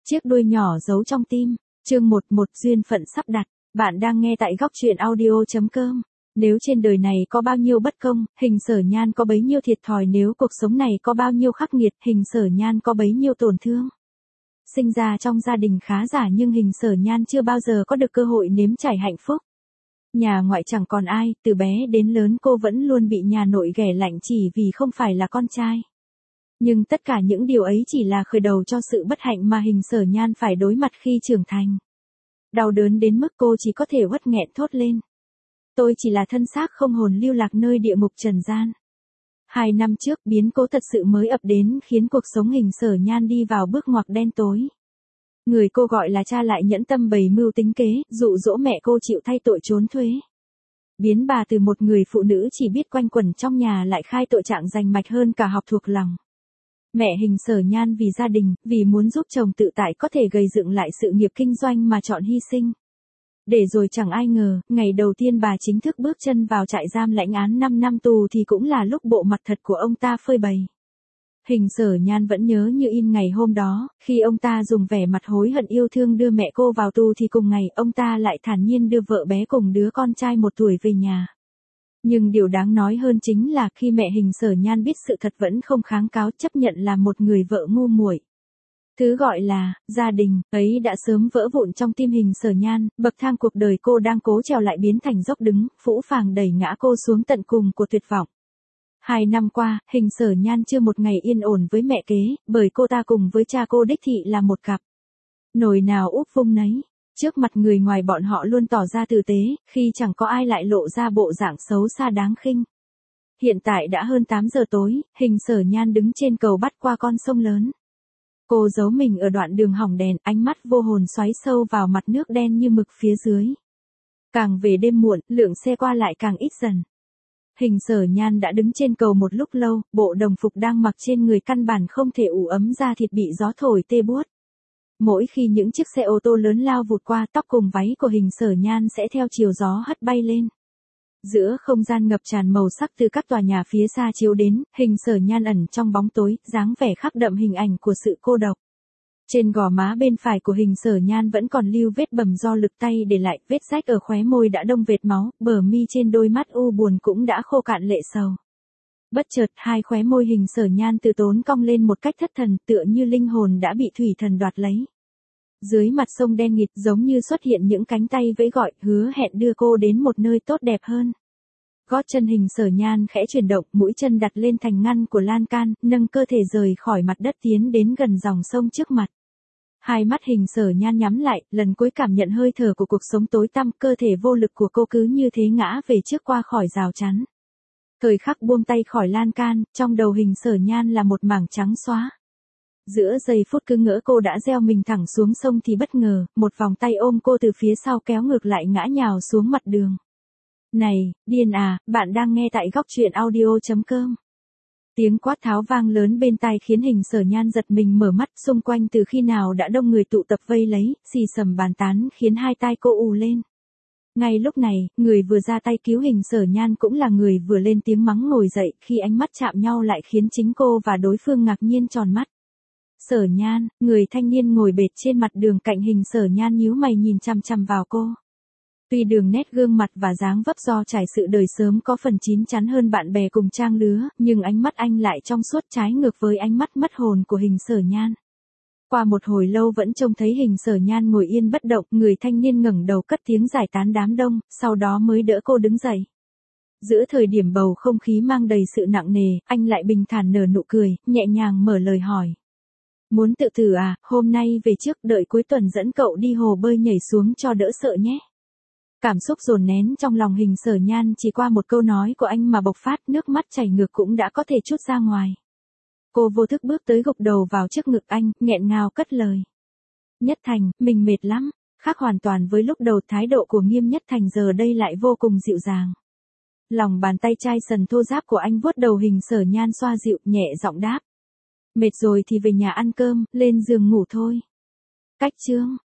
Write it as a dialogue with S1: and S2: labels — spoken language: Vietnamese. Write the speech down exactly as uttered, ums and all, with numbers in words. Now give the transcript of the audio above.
S1: Chiếc đuôi nhỏ giấu trong tim. Chương một một duyên phận sắp đặt. Bạn đang nghe tại góc truyện audio chấm com. Nếu trên đời này có bao nhiêu bất công, Hình Sở Nhan có bấy nhiêu thiệt thòi, nếu cuộc sống này có bao nhiêu khắc nghiệt, Hình Sở Nhan có bấy nhiêu tổn thương. Sinh ra trong gia đình khá giả nhưng Hình Sở Nhan chưa bao giờ có được cơ hội nếm trải hạnh phúc. Nhà ngoại chẳng còn ai, từ bé đến lớn cô vẫn luôn bị nhà nội ghẻ lạnh chỉ vì không phải là con trai. Nhưng tất cả những điều ấy chỉ là khởi đầu cho sự bất hạnh mà Hình Sở Nhan phải đối mặt khi trưởng thành. Đau đớn đến mức cô chỉ có thể uất nghẹn thốt lên. Tôi chỉ là thân xác không hồn lưu lạc nơi địa ngục trần gian. Hai năm trước biến cố thật sự mới ập đến khiến cuộc sống Hình Sở Nhan đi vào bước ngoặt đen tối. Người cô gọi là cha lại nhẫn tâm bày mưu tính kế, dụ dỗ mẹ cô chịu thay tội trốn thuế. Biến bà từ một người phụ nữ chỉ biết quanh quẩn trong nhà lại khai tội trạng rành mạch hơn cả học thuộc lòng. Mẹ Hình Sở Nhan vì gia đình, vì muốn giúp chồng tự tại có thể gầy dựng lại sự nghiệp kinh doanh mà chọn hy sinh. Để rồi chẳng ai ngờ, ngày đầu tiên bà chính thức bước chân vào trại giam lãnh án năm năm tù thì cũng là lúc bộ mặt thật của ông ta phơi bày. Hình Sở Nhan vẫn nhớ như in ngày hôm đó, khi ông ta dùng vẻ mặt hối hận yêu thương đưa mẹ cô vào tù thì cùng ngày ông ta lại thản nhiên đưa vợ bé cùng đứa con trai một tuổi về nhà. Nhưng điều đáng nói hơn chính là khi mẹ Hình Sở Nhan biết sự thật vẫn không kháng cáo, chấp nhận là một người vợ ngu muội. Thứ gọi là gia đình ấy đã sớm vỡ vụn trong tim Hình Sở Nhan, bậc thang cuộc đời cô đang cố trèo lại biến thành dốc đứng, phũ phàng đẩy ngã cô xuống tận cùng của tuyệt vọng. Hai năm qua, Hình Sở Nhan chưa một ngày yên ổn với mẹ kế, bởi cô ta cùng với cha cô đích thị là một cặp. Nồi nào úp vung nấy. Trước mặt người ngoài bọn họ luôn tỏ ra tử tế, khi chẳng có ai lại lộ ra bộ dạng xấu xa đáng khinh. Hiện tại đã hơn tám giờ tối, Hình Sở Nhan đứng trên cầu bắt qua con sông lớn. Cô giấu mình ở đoạn đường hỏng đèn, ánh mắt vô hồn xoáy sâu vào mặt nước đen như mực phía dưới. Càng về đêm muộn, lượng xe qua lại càng ít dần. Hình Sở Nhan đã đứng trên cầu một lúc lâu, bộ đồng phục đang mặc trên người căn bản không thể ủ ấm da thịt bị gió thổi tê buốt. Mỗi khi những chiếc xe ô tô lớn lao vụt qua, tóc cùng váy của Hình Sở Nhan sẽ theo chiều gió hất bay lên. Giữa không gian ngập tràn màu sắc từ các tòa nhà phía xa chiếu đến, Hình Sở Nhan ẩn trong bóng tối, dáng vẻ khắc đậm hình ảnh của sự cô độc. Trên gò má bên phải của Hình Sở Nhan vẫn còn lưu vết bầm do lực tay để lại, vết rách ở khóe môi đã đông vệt máu, bờ mi trên đôi mắt u buồn cũng đã khô cạn lệ sầu. Bất chợt, hai khóe môi Hình Sở Nhan từ tốn cong lên một cách thất thần, tựa như linh hồn đã bị thủy thần đoạt lấy. Dưới mặt sông đen nghịt giống như xuất hiện những cánh tay vẫy gọi, hứa hẹn đưa cô đến một nơi tốt đẹp hơn. Gót chân Hình Sở Nhan khẽ chuyển động, mũi chân đặt lên thành ngăn của lan can, nâng cơ thể rời khỏi mặt đất tiến đến gần dòng sông trước mặt. Hai mắt Hình Sở Nhan nhắm lại, lần cuối cảm nhận hơi thở của cuộc sống tối tăm, cơ thể vô lực của cô cứ như thế ngã về trước qua khỏi rào chắn. Thời khắc buông tay khỏi lan can, trong đầu Hình Sở Nhan là một mảng trắng xóa. Giữa giây phút cứ ngỡ cô đã gieo mình thẳng xuống sông thì bất ngờ, một vòng tay ôm cô từ phía sau kéo ngược lại ngã nhào xuống mặt đường. Này, điên à, bạn đang nghe tại góc truyện audio chấm com. Tiếng quát tháo vang lớn bên tai khiến Hình Sở Nhan giật mình mở mắt, xung quanh từ khi nào đã đông người tụ tập vây lấy, xì xầm bàn tán khiến hai tai cô ù lên. Ngay lúc này, người vừa ra tay cứu Hình Sở Nhan cũng là người vừa lên tiếng mắng ngồi dậy, khi ánh mắt chạm nhau lại khiến chính cô và đối phương ngạc nhiên tròn mắt. Sở Nhan, người thanh niên ngồi bệt trên mặt đường cạnh Hình Sở Nhan nhíu mày nhìn chằm chằm vào cô. Tuy đường nét gương mặt và dáng vấp do trải sự đời sớm có phần chín chắn hơn bạn bè cùng trang lứa, nhưng ánh mắt anh lại trong suốt trái ngược với ánh mắt mất hồn của Hình Sở Nhan. Qua một hồi lâu vẫn trông thấy Hình Sở Nhan ngồi yên bất động, người thanh niên ngẩng đầu cất tiếng giải tán đám đông, sau đó mới đỡ cô đứng dậy. Giữa thời điểm bầu không khí mang đầy sự nặng nề, anh lại bình thản nở nụ cười, nhẹ nhàng mở lời hỏi. Muốn tự tử à, hôm nay về trước, đợi cuối tuần dẫn cậu đi hồ bơi nhảy xuống cho đỡ sợ nhé. Cảm xúc dồn nén trong lòng Hình Sở Nhan chỉ qua một câu nói của anh mà bộc phát, nước mắt chảy ngược cũng đã có thể trút ra ngoài. Cô vô thức bước tới gục đầu vào trước ngực anh, nghẹn ngào cất lời. Nhất Thành, mình mệt lắm. Khác hoàn toàn với lúc đầu, thái độ của Nghiêm Nhất Thành giờ đây lại vô cùng dịu dàng. Lòng bàn tay chai sần thô ráp của anh vuốt đầu Hình Sở Nhan xoa dịu, nhẹ giọng đáp. Mệt rồi thì về nhà ăn cơm, lên giường ngủ thôi. Cách chương.